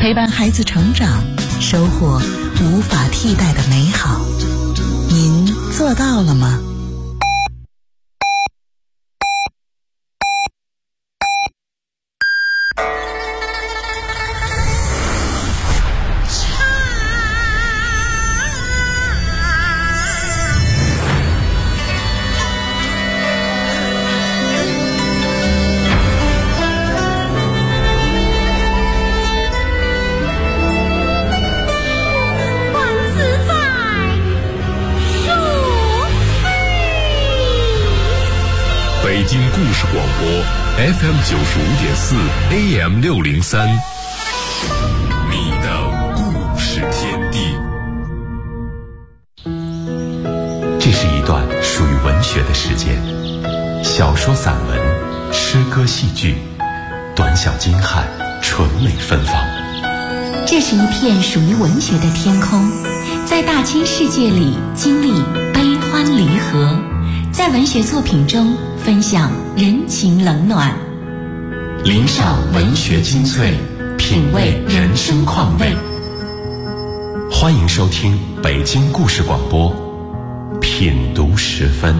陪伴孩子成长，收获无法替代的美好。您做到了吗？ 北京故事广播 FM 95.4 AM 603，你的故事天地。 这是一段属于文学的时间，小说、散文、诗歌、戏剧，短小精悍，纯美芬芳。 这是一片属于文学的天空，在大千世界里经历悲欢离合，在文学作品中分享人情冷暖， 领赏文学精粹，品味人生况味。欢迎收听北京故事广播品读时分。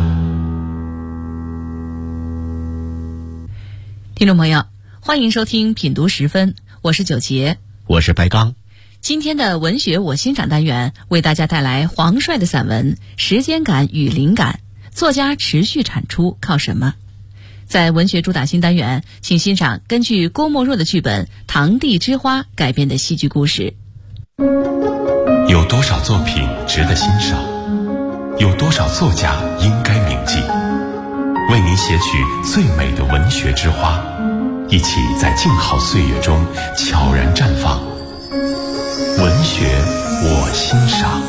听众朋友，欢迎收听品读时分，我是九杰， 我是白刚。 今天的文学我欣赏单元为大家带来黄帅的散文《时间感与灵感》，作家持续产出靠什么？在文学主打新单元，请欣赏根据郭沫若的剧本《堂弟之花》改编的戏剧故事。 有多少作品值得欣赏？有多少作家应该铭记？为您写取最美的文学之花，一起在静好岁月中悄然绽放。文学我欣赏。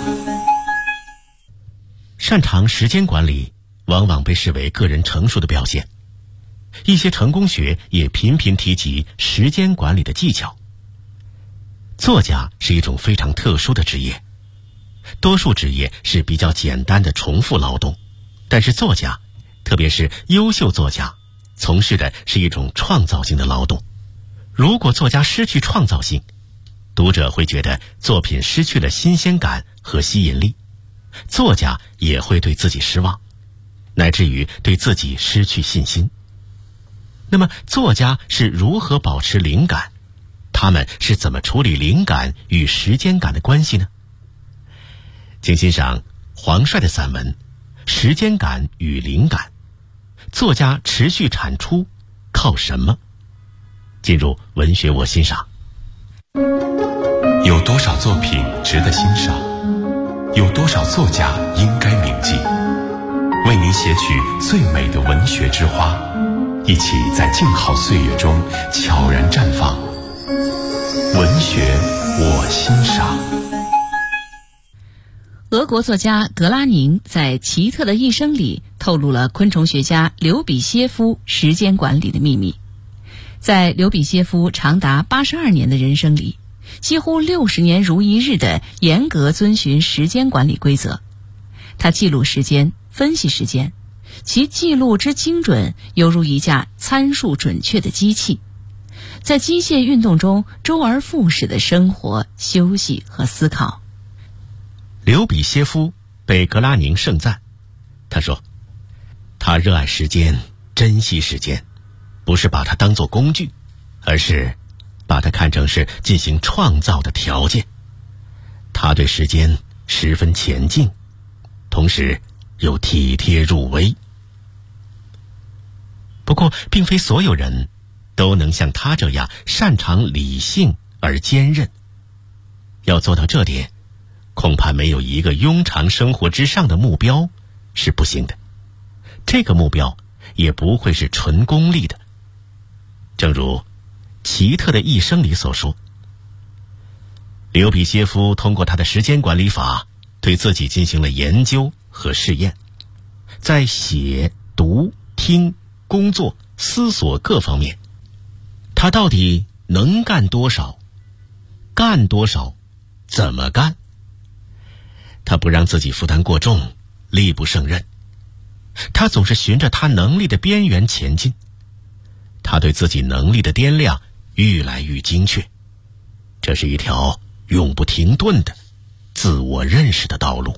擅长时间管理往往被视为个人成熟的表现，一些成功学也频频提及时间管理的技巧。作家是一种非常特殊的职业，多数职业是比较简单的重复劳动，但是作家，特别是优秀作家，从事的是一种创造性的劳动。如果作家失去创造性，读者会觉得作品失去了新鲜感和吸引力，作家也会对自己失望，乃至于对自己失去信心。那么作家是如何保持灵感？他们是怎么处理灵感与时间感的关系呢？请欣赏黄帅的散文《时间感与灵感》，作家持续产出靠什么？进入文学我欣赏。 有多少作品值得欣赏？有多少作家应该铭记？为您写取最美的文学之花，一起在静好岁月中悄然绽放。文学我欣赏。 俄国作家格拉宁在《奇特的一生》里透露了昆虫学家刘比歇夫时间管理的秘密。在刘比歇夫长达82年的人生里，几乎60年如一日的严格遵循时间管理规则。他记录时间，分析时间，其记录之精准，犹如一架参数准确的机器，在机械运动中周而复始的生活、休息和思考。 刘比歇夫被格拉宁盛赞，他说，他热爱时间，珍惜时间，不是把它当作工具，而是把它看成是进行创造的条件。他对时间十分前进，同时又体贴入微。不过并非所有人都能像他这样擅长理性而坚韧。要做到这点，恐怕没有一个庸常生活之上的目标是不行的，这个目标也不会是纯功利的。正如《奇特的一生》里所说，刘比歇夫通过他的时间管理法对自己进行了研究和试验，在写、读、听、工作、思索各方面，他到底能干多少，干多少，怎么干？他不让自己负担过重，力不胜任。他总是循着他能力的边缘前进，他对自己能力的掂量愈来愈精确， 这是一条永不停顿的自我认识的道路。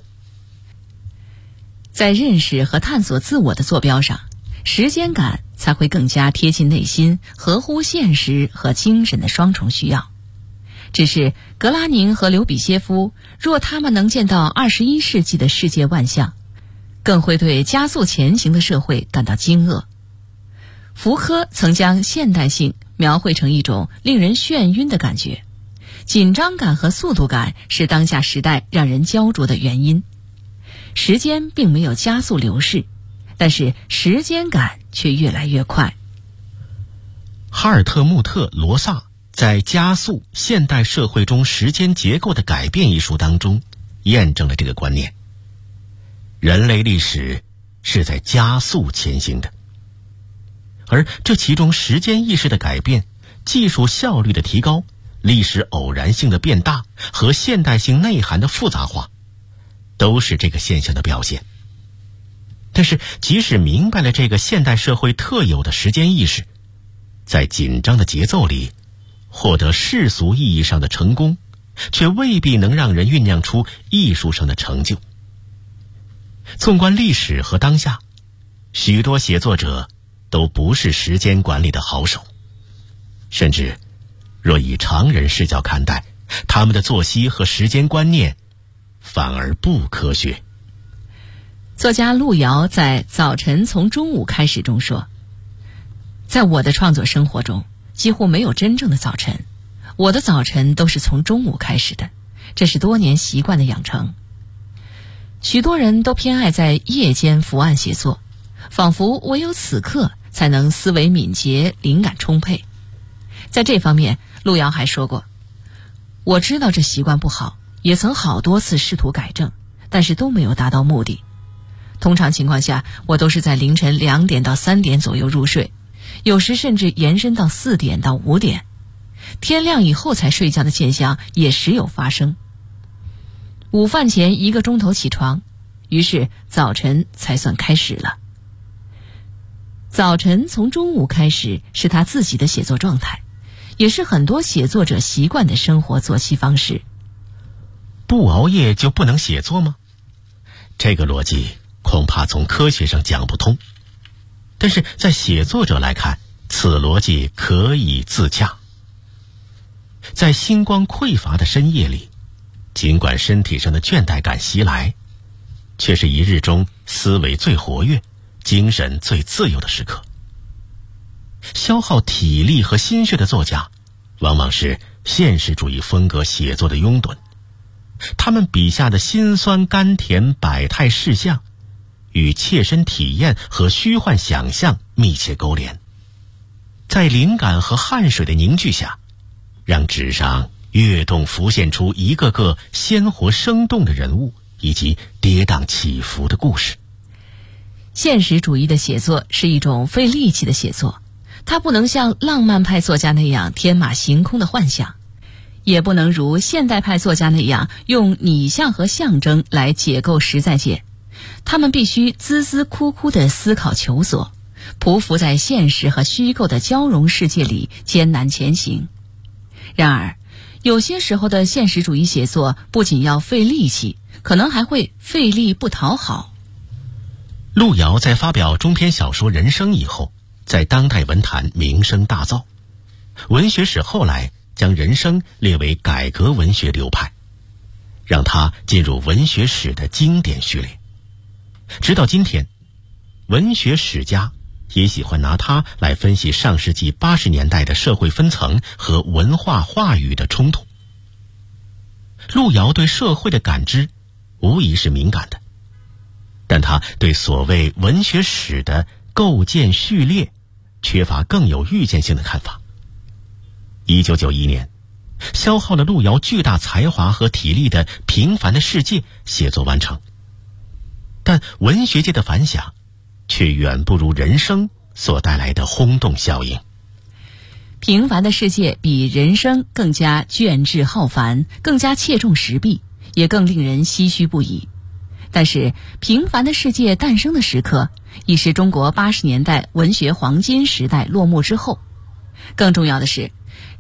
在认识和探索自我的坐标上，时间感才会更加贴近内心，合乎现实和精神的双重需要。只是格拉宁和刘比歇夫，若他们能见到21世纪的世界万象，更会对加速前行的社会感到惊愕。福柯曾将现代性描绘成一种令人眩晕的感觉，紧张感和速度感是当下时代让人焦灼的原因。时间并没有加速流逝，但是时间感却越来越快。 哈尔特穆特·罗萨在《加速现代社会中时间结构的改变》一书当中验证了这个观念。人类历史是在加速前行的，而这其中时间意识的改变、技术效率的提高、历史偶然性的变大和现代性内涵的复杂化，都是这个现象的表现。但是即使明白了这个现代社会特有的时间意识，在紧张的节奏里获得世俗意义上的成功，却未必能让人酝酿出艺术上的成就。纵观历史和当下，许多写作者都不是时间管理的好手，甚至若以常人视角看待，他们的作息和时间观念反而不科学。 作家路遥在《早晨从中午开始》中说，在我的创作生活中几乎没有真正的早晨，我的早晨都是从中午开始的，这是多年习惯的养成。许多人都偏爱在夜间伏案写作，仿佛唯有此刻才能思维敏捷，灵感充沛。在这方面，路遥还说过，我知道这习惯不好，也曾好多次试图改正，但是都没有达到目的。通常情况下，我都是在凌晨2点到3点左右入睡，有时甚至延伸到4点到5点，天亮以后才睡觉的现象也时有发生。午饭前1个钟头起床，于是早晨才算开始了。早晨从中午开始是他自己的写作状态，也是很多写作者习惯的生活作息方式。 不熬夜就不能写作吗？这个逻辑恐怕从科学上讲不通，但是在写作者来看，此逻辑可以自洽。在星光匮乏的深夜里，尽管身体上的倦怠感袭来，却是一日中思维最活跃、精神最自由的时刻。消耗体力和心血的作家，往往是现实主义风格写作的拥趸。他们笔下的辛酸甘甜百态事项，与切身体验和虚幻想象密切勾连，在灵感和汗水的凝聚下，让纸上跃动浮现出一个个鲜活生动的人物，以及跌宕起伏的故事。 现实主义的写作是一种费力气的写作，它不能像浪漫派作家那样天马行空的幻想，也不能如现代派作家那样用拟像和象征来解构实在界。他们必须孜孜哭哭地思考求索，匍匐在现实和虚构的交融世界里艰难前行。然而有些时候的现实主义写作不仅要费力气，可能还会费力不讨好。 路遥在发表中篇小说《人生》以后，在当代文坛名声大噪。文学史后来将《人生》列为改革文学流派，让它进入文学史的经典序列。直到今天，文学史家也喜欢拿它来分析上世纪80年代的社会分层和文化话语的冲突。路遥对社会的感知无疑是敏感的，但他对所谓文学史的构建序列缺乏更有预见性的看法。1991年，消耗了路遥巨大才华和体力的《平凡的世界》写作完成，但文学界的反响却远不如《人生》所带来的轰动效应。 平凡的世界比人生更加卷帙浩繁，更加切中时弊，也更令人唏嘘不已。但是平凡的世界诞生的时刻，已是中国80年代文学黄金时代落幕之后。更重要的是，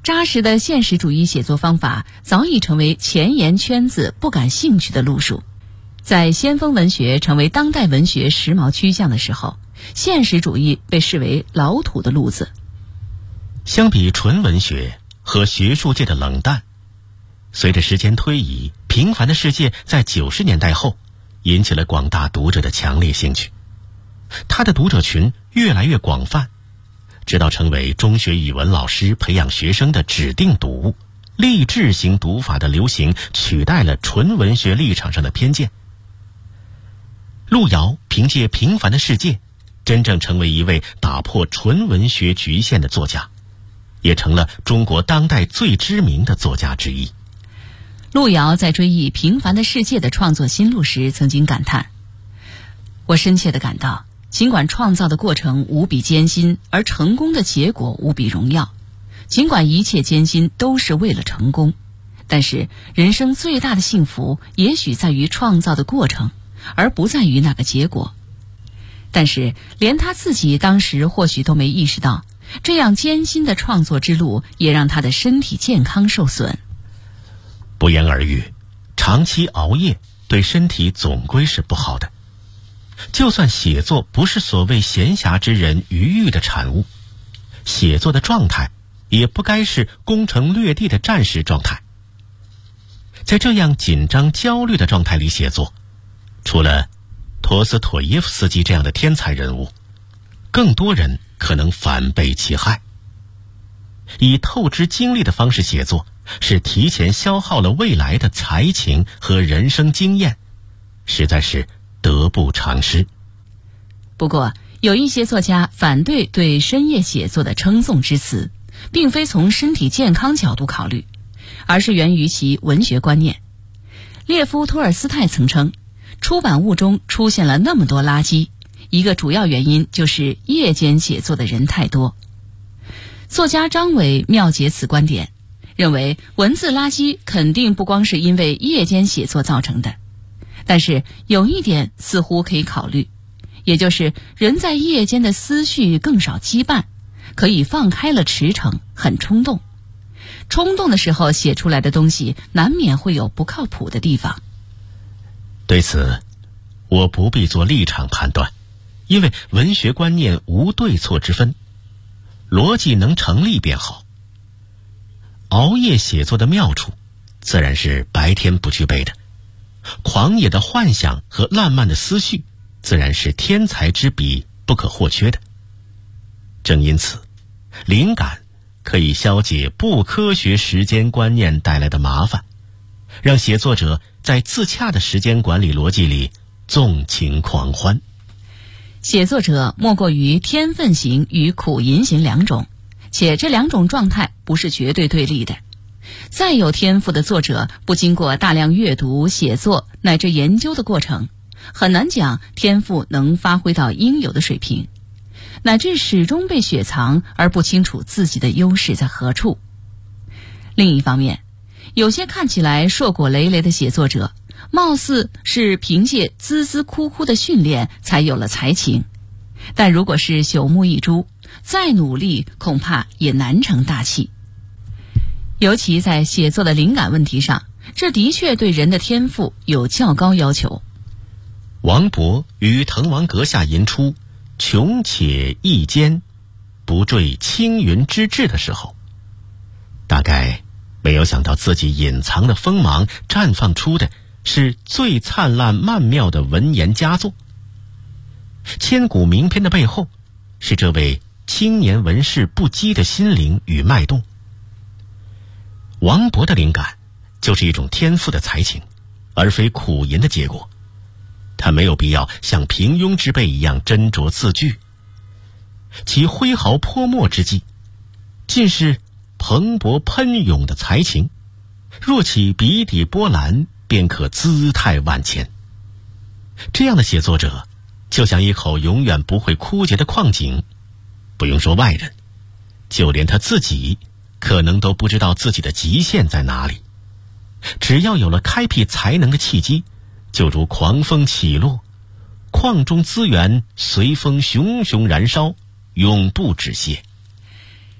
扎实的现实主义写作方法早已成为前沿圈子不感兴趣的路数。在先锋文学成为当代文学时髦趋向的时候，现实主义被视为老土的路子。 相比纯文学和学术界的冷淡，随着时间推移，《平凡的世界》在90年代后引起了广大读者的强烈兴趣，它的读者群越来越广泛，直到成为中学语文老师培养学生的指定读物。励志型读法的流行取代了纯文学立场上的偏见。路遥凭借《平凡的世界》真正成为一位打破纯文学局限的作家，也成了中国当代最知名的作家之一。 路遥在追忆《平凡的世界》的创作心路时曾经感叹：我深切地感到，尽管创造的过程无比艰辛，而成功的结果无比荣耀，尽管一切艰辛都是为了成功，但是人生最大的幸福也许在于创造的过程，而不在于那个结果。但是连他自己当时或许都没意识到，这样艰辛的创作之路也让他的身体健康受损。 不言而喻，长期熬夜对身体总归是不好的。就算写作不是所谓闲暇之人愉悦的产物，写作的状态也不该是攻城略地的战时状态。在这样紧张焦虑的状态里写作，除了陀思妥耶夫斯基这样的天才人物，更多人可能反被其害。以透支精力的方式写作，是提前消耗了未来的才情和人生经验，实在是得不偿失。 不过有一些作家反对对深夜写作的称颂之词，并非从身体健康角度考虑，而是源于其文学观念。列夫·托尔斯泰曾称，出版物中出现了那么多垃圾，一个主要原因就是夜间写作的人太多。作家张伟妙解此观点，认为文字垃圾肯定不光是因为夜间写作造成的，但是有一点似乎可以考虑，也就是人在夜间的思绪更少羁绊，可以放开了驰骋，很冲动。冲动的时候写出来的东西难免会有不靠谱的地方。 对此我不必做立场判断，因为文学观念无对错之分，逻辑能成立便好。熬夜写作的妙处自然是白天不具备的，狂野的幻想和烂漫的思绪自然是天才之笔不可或缺的。正因此，灵感可以消解不科学时间观念带来的麻烦，让写作者在自洽的时间管理逻辑里纵情狂欢。 写作者莫过于天分型与苦吟型两种，且这两种状态不是绝对对立的。再有天赋的作者，不经过大量阅读、写作乃至研究的过程，很难讲天赋能发挥到应有的水平，乃至始终被雪藏而不清楚自己的优势在何处。另一方面，有些看起来硕果累累的写作者，貌似是凭借孜孜枯枯的训练才有了才情，但如果是朽木一株，再努力恐怕也难成大器。尤其在写作的灵感问题上，这的确对人的天赋有较高要求。 王勃于滕王阁下吟出穷且益坚，不坠青云之志的时候，大概没有想到自己隐藏的锋芒绽放出的是最灿烂曼妙的文言佳作。千古名篇的背后，是这位青年文士不羁的心灵与脉动。王勃的灵感就是一种天赋的才情，而非苦吟的结果。他没有必要像平庸之辈一样斟酌字句，其挥毫泼墨之际，尽是蓬勃喷涌的才情，若起笔底波澜，便可姿态万千。这样的写作者就像一口永远不会枯竭的矿井，不用说外人，就连他自己可能都不知道自己的极限在哪里。只要有了开辟才能的契机，就如狂风起落，矿中资源随风熊熊燃烧，永不止歇。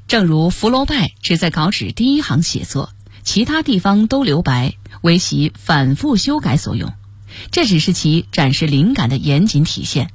正如福楼拜只在稿纸第一行写作，其他地方都留白，为其反复修改所用，这只是其展示灵感的严谨体现。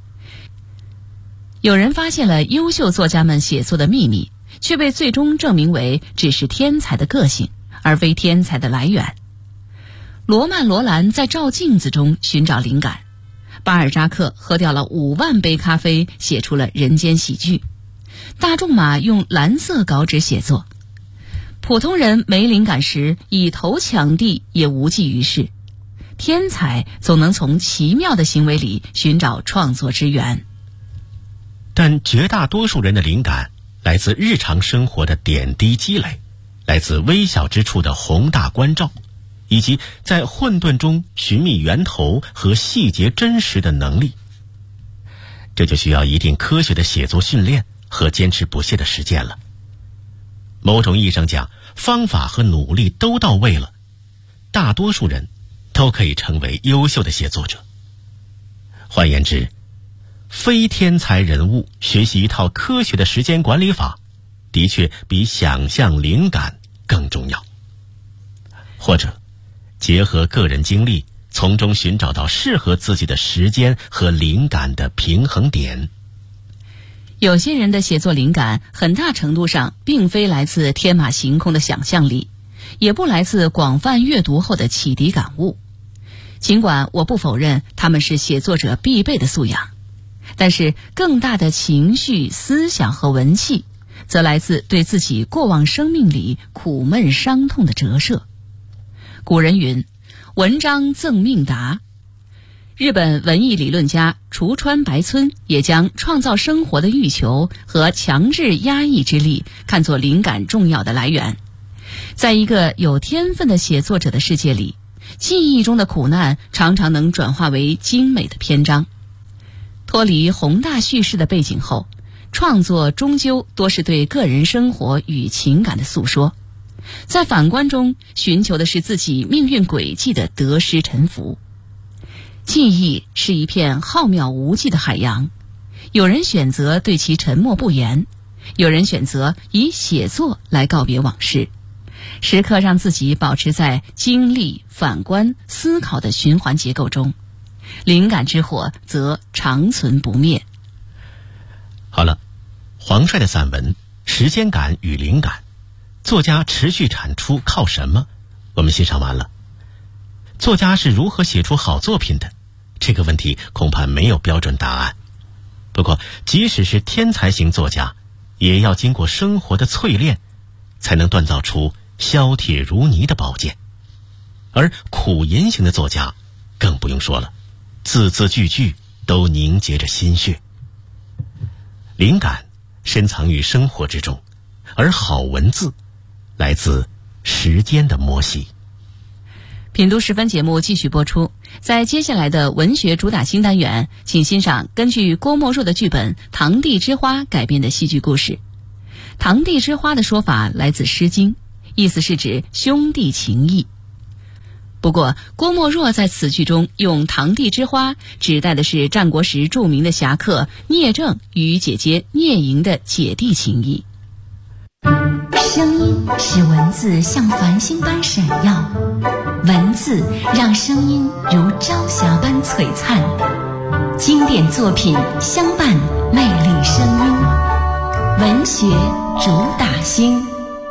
有人发现了优秀作家们写作的秘密，却被最终证明为只是天才的个性，而非天才的来源。罗曼·罗兰在照镜子中寻找灵感，巴尔扎克喝掉了5万杯咖啡，写出了人间喜剧。大仲马用蓝色稿纸写作，普通人没灵感时以头抢地也无济于事。天才总能从奇妙的行为里寻找创作之源。 但绝大多数人的灵感来自日常生活的点滴积累，来自微小之处的宏大关照，以及在混沌中寻觅源头和细节真实的能力。这就需要一定科学的写作训练和坚持不懈的实践了。某种意义上讲，方法和努力都到位了，大多数人都可以成为优秀的写作者。换言之，非天才人物学习一套科学的时间管理法，的确比想象灵感更重要。或者结合个人经历，从中寻找到适合自己的时间和灵感的平衡点。 有些人的写作灵感很大程度上并非来自天马行空的想象力，也不来自广泛阅读后的启迪感悟。尽管我不否认他们是写作者必备的素养，但是更大的情绪、思想和文气，则来自对自己过往生命里苦闷伤痛的折射。古人云：文章赠命达。日本文艺理论家橱川白村也将创造生活的欲求和强制压抑之力看作灵感重要的来源。在一个有天分的写作者的世界里，记忆中的苦难常常能转化为精美的篇章。脱离宏大叙事的背景后，创作终究多是对个人生活与情感的诉说，在反观中寻求的是自己命运轨迹的得失沉浮。记忆是一片浩渺无际的海洋，有人选择对其沉默不言，有人选择以写作来告别往事，时刻让自己保持在经历、反观、思考的循环结构中，灵感之火则长存不灭。 好了，黄帅的散文《时间感与灵感》，作家持续产出靠什么？我们欣赏完了。作家是如何写出好作品的？这个问题恐怕没有标准答案。不过，即使是天才型作家，也要经过生活的淬炼，才能锻造出削铁如泥的宝剑。而苦吟型的作家更不用说了，字字句句都凝结着心血。灵感深藏于生活之中，而好文字来自时间的磨洗。 品读10分节目继续播出，在接下来的文学主打新单元，请欣赏根据郭沫若的剧本《堂弟之花》改编的戏剧故事。堂弟之花的说法来自《诗经》，意思是指兄弟情谊。不过郭沫若在此剧中用堂弟之花指代的是战国时著名的侠客聂政与姐姐聂莹的姐弟情谊。 声音使文字像繁星般闪耀，文字让声音如朝霞般璀璨。经典作品相伴魅力声音，文学主打星。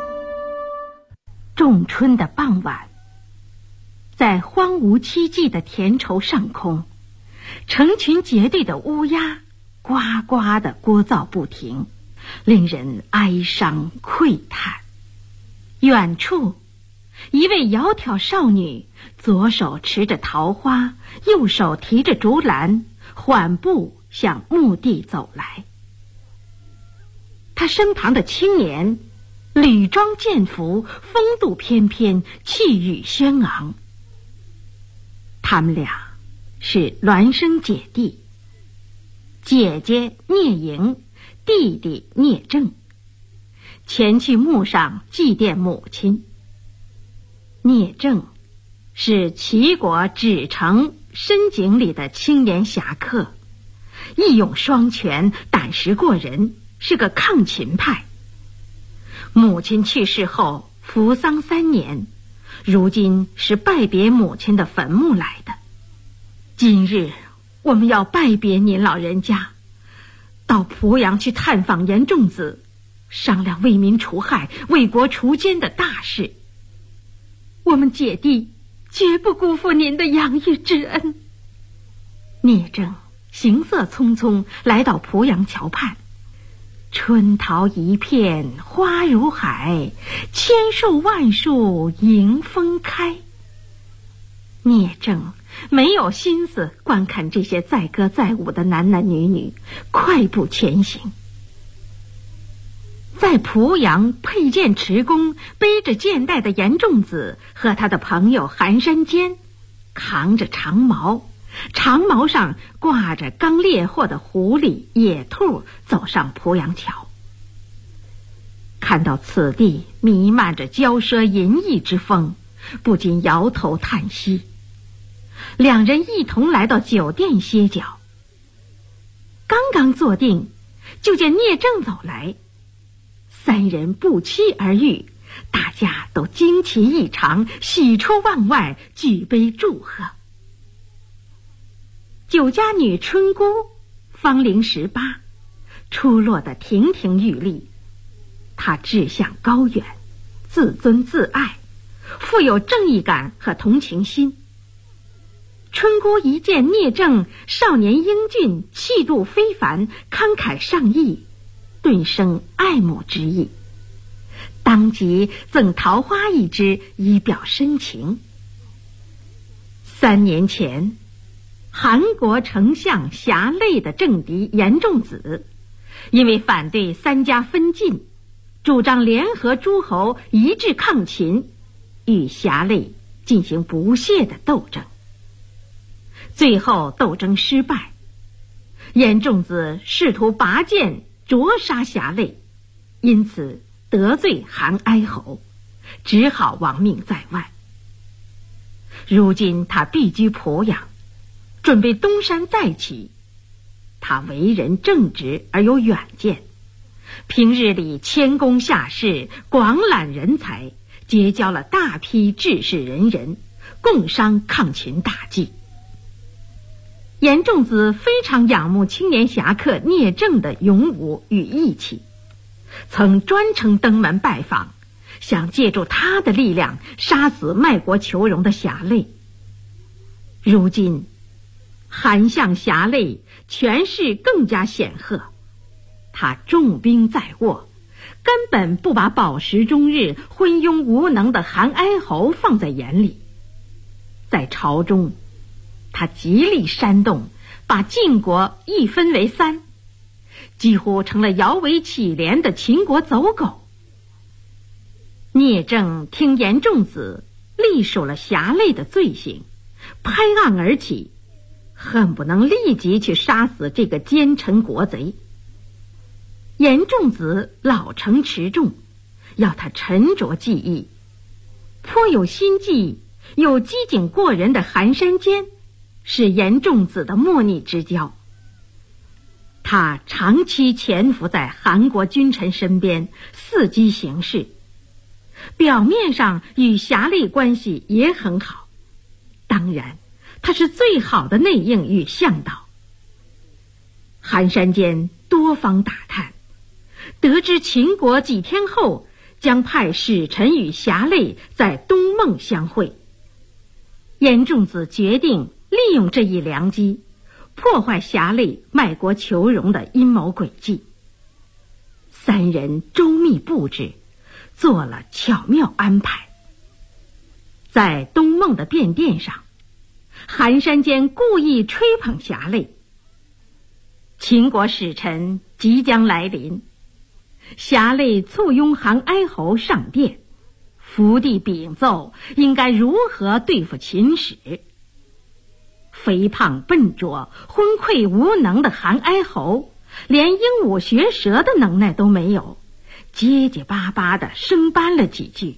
仲春的傍晚，在荒芜凄寂的田畴上空，成群结队的乌鸦呱呱地聒噪不停，令人哀伤喟叹。远处，一位窈窕少女，左手持着桃花，右手提着竹篮，缓步向墓地走来。她身旁的青年吕装剑服，风度翩翩，气宇轩昂。他们俩是孪生姐弟，姐姐聂莹，弟弟聂政，前去墓上祭奠母亲。聂政是齐国芷城深井里的青年侠客，义勇双全，胆识过人，是个抗秦派。 母亲去世后服丧3年，如今是拜别母亲的坟墓来的。今日我们要拜别您老人家，到濮阳去探访严仲子，商量为民除害、为国除奸的大事。我们姐弟绝不辜负您的养育之恩。聂政行色匆匆来到濮阳桥畔，春桃一片花如海，千树万树迎风开。聂政没有心思观看这些载歌载舞的男男女女，快步前行。在濮阳佩剑持弓背着剑袋的严仲子和他的朋友韩山坚扛着长矛，长矛上挂着刚猎获的狐狸、野兔，走上濮阳桥。看到此地弥漫着骄奢淫逸之风，不禁摇头叹息。两人一同来到酒店歇脚，刚刚坐定，就见聂政走来。3人不期而遇，大家都惊奇异常，喜出望外，举杯祝贺。酒家女春姑芳龄18，出落得亭亭玉立。她志向高远，自尊自爱，富有正义感和同情心。春姑一见聂政少年英俊，气度非凡，慷慨上义，顿生爱慕之意，当即赠桃花一枝以表深情。3年前，韩国丞相侠累的政敌严仲子，因为反对3家分晋，主张联合诸侯一致抗秦，与侠累进行不懈的斗争。最后斗争失败，严仲子试图拔剑灼杀侠累，因此得罪韩哀侯，只好亡命在外。如今他避居濮阳，准备东山再起。他为人正直而有远见，平日里谦恭下士，广揽人才，结交了大批志士仁人，共商抗秦大计。严仲子非常仰慕青年侠客聂政的勇武与义气，曾专程登门拜访，想借助他的力量杀死卖国求荣的侠累。如今韩相侠累权势更加显赫，他重兵在握，根本不把饱食终日、昏庸无能的韩哀侯放在眼里。在朝中，他极力煽动，把晋国一分为3，几乎成了摇尾乞怜的秦国走狗。聂政听严仲子隶属了侠累的罪行，拍案而起，恨不能立即去杀死这个奸臣国贼。严仲子老成持重，要他沉着技艺。颇有心计又机警过人的韩山坚是严仲子的莫逆之交。他长期潜伏在韩国君臣身边，伺机行事，表面上与侠累关系也很好，当然他是最好的内应与向导。韩山坚多方打探，得知秦国几天后将派使臣与侠累在东孟相会。严仲子决定利用这一良机，破坏侠累卖国求荣的阴谋诡计。3人周密布置，做了巧妙安排。在东孟的便殿上，韩山坚故意吹捧侠累。秦国使臣即将来临，侠累簇拥韩哀侯上殿，伏地禀奏应该如何对付秦使。肥胖笨拙、昏聩无能的韩哀侯，连鹦鹉学舌的能耐都没有，结结巴巴地生搬了几句。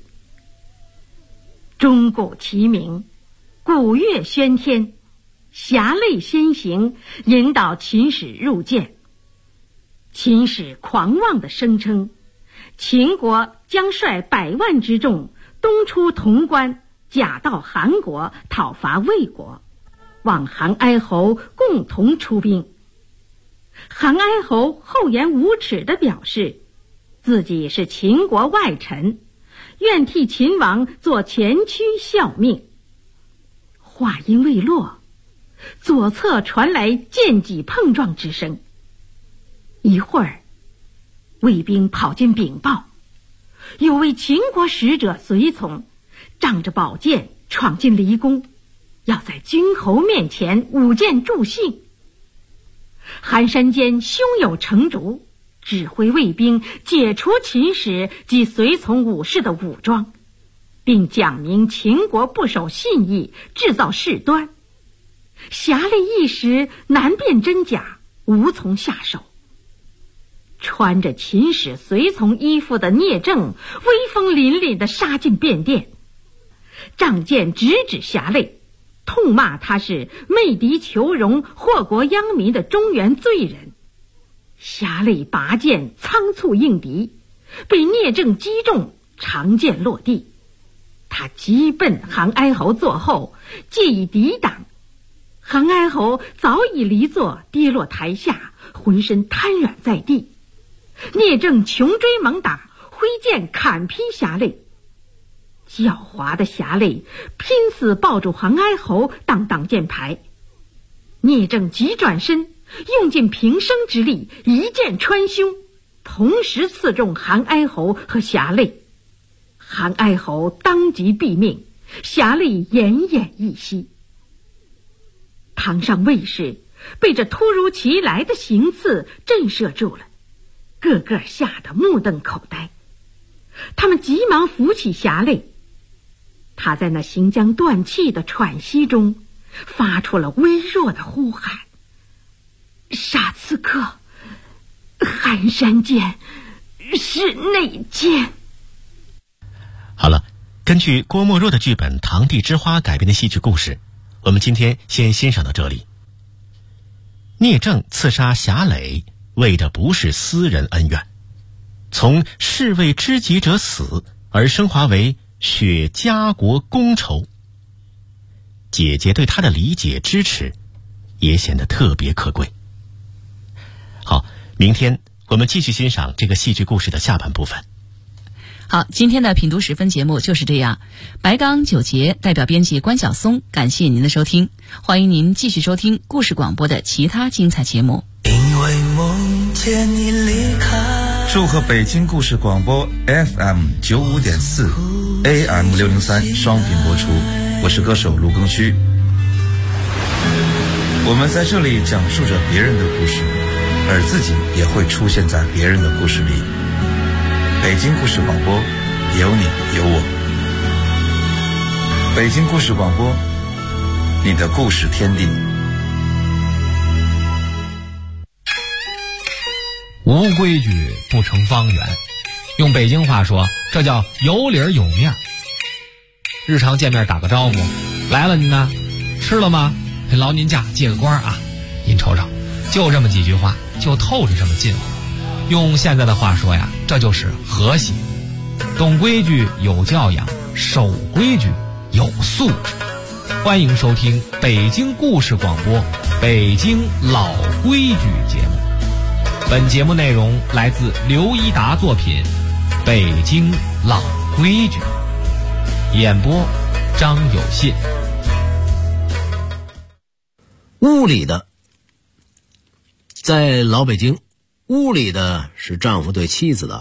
钟鼓齐鸣，鼓乐喧天，侠累先行，引导秦使入见。秦使狂妄地声称秦国将率100万之众东出潼关，假到韩国讨伐魏国，望韩哀侯共同出兵。韩哀侯厚颜无耻地表示，自己是秦国外臣，愿替秦王做前驱效命。话音未落，左侧传来剑戟碰撞之声。一会儿，卫兵跑进禀报，有位秦国使者随从仗着宝剑闯进离宫，要在君侯面前舞剑助兴。韩山坚胸有成竹，指挥卫兵解除秦使及随从武士的武装，并讲明秦国不守信义，制造事端。侠类一时难辨真假，无从下手。穿着秦使随从衣服的聂政威风凛凛地杀进便殿，仗剑直指侠类，痛骂他是媚敌求荣、祸国殃民的中原罪人。侠类拔剑仓促应敌，被聂政击中，长剑落地。他急奔韩哀侯座后，借以抵挡。韩哀侯早已离座，跌落台下，浑身瘫软在地。聂政穷追猛打，挥剑砍劈侠类。狡猾的侠类拼死抱住韩哀侯当挡箭牌。聂政急转身，用尽平生之力，一剑穿胸，同时刺中韩哀侯和侠类。韩哀侯当即毙命，侠类奄奄一息。堂上卫士被这突如其来的行刺震慑住了，个个吓得目瞪口呆。他们急忙扶起侠类，他在那行将断气的喘息中发出了微弱的呼喊：杀刺客，韩山剑是内奸。 好了，根据郭沫若的剧本《堂弟之花》改编的戏剧故事，我们今天先欣赏到这里。聂政刺杀侠累，为的不是私人恩怨，从士为知己者死而升华为雪家国公仇。姐姐对他的理解支持也显得特别可贵。好，明天我们继续欣赏这个戏剧故事的下半部分。 好，今天的品读10分节目就是这样。白刚、九杰代表编辑关晓松，感谢您的收听，欢迎您继续收听故事广播的其他精彩节目。 因为梦见你离开。祝贺北京故事广播 FM 95.4 AM 603双频播出，我是歌手卢庚戌。我们在这里讲述着别人的故事，而自己也会出现在别人的故事里。北京故事广播，有你有我。北京故事广播，你的故事天地。 无规矩不成方圆，用北京话说，这叫有理有面。日常见面打个招呼，来了您呢，吃了吗？劳您驾，借个光啊，您瞅瞅，就这么几句话，就透着这么近乎。用现在的话说呀，这就是和谐。懂规矩有教养，守规矩有素质。欢迎收听北京故事广播北京老规矩节目。本节目内容来自刘一达作品《北京老规矩》，演播张有信。 屋里的，在老北京，屋里的是丈夫对妻子的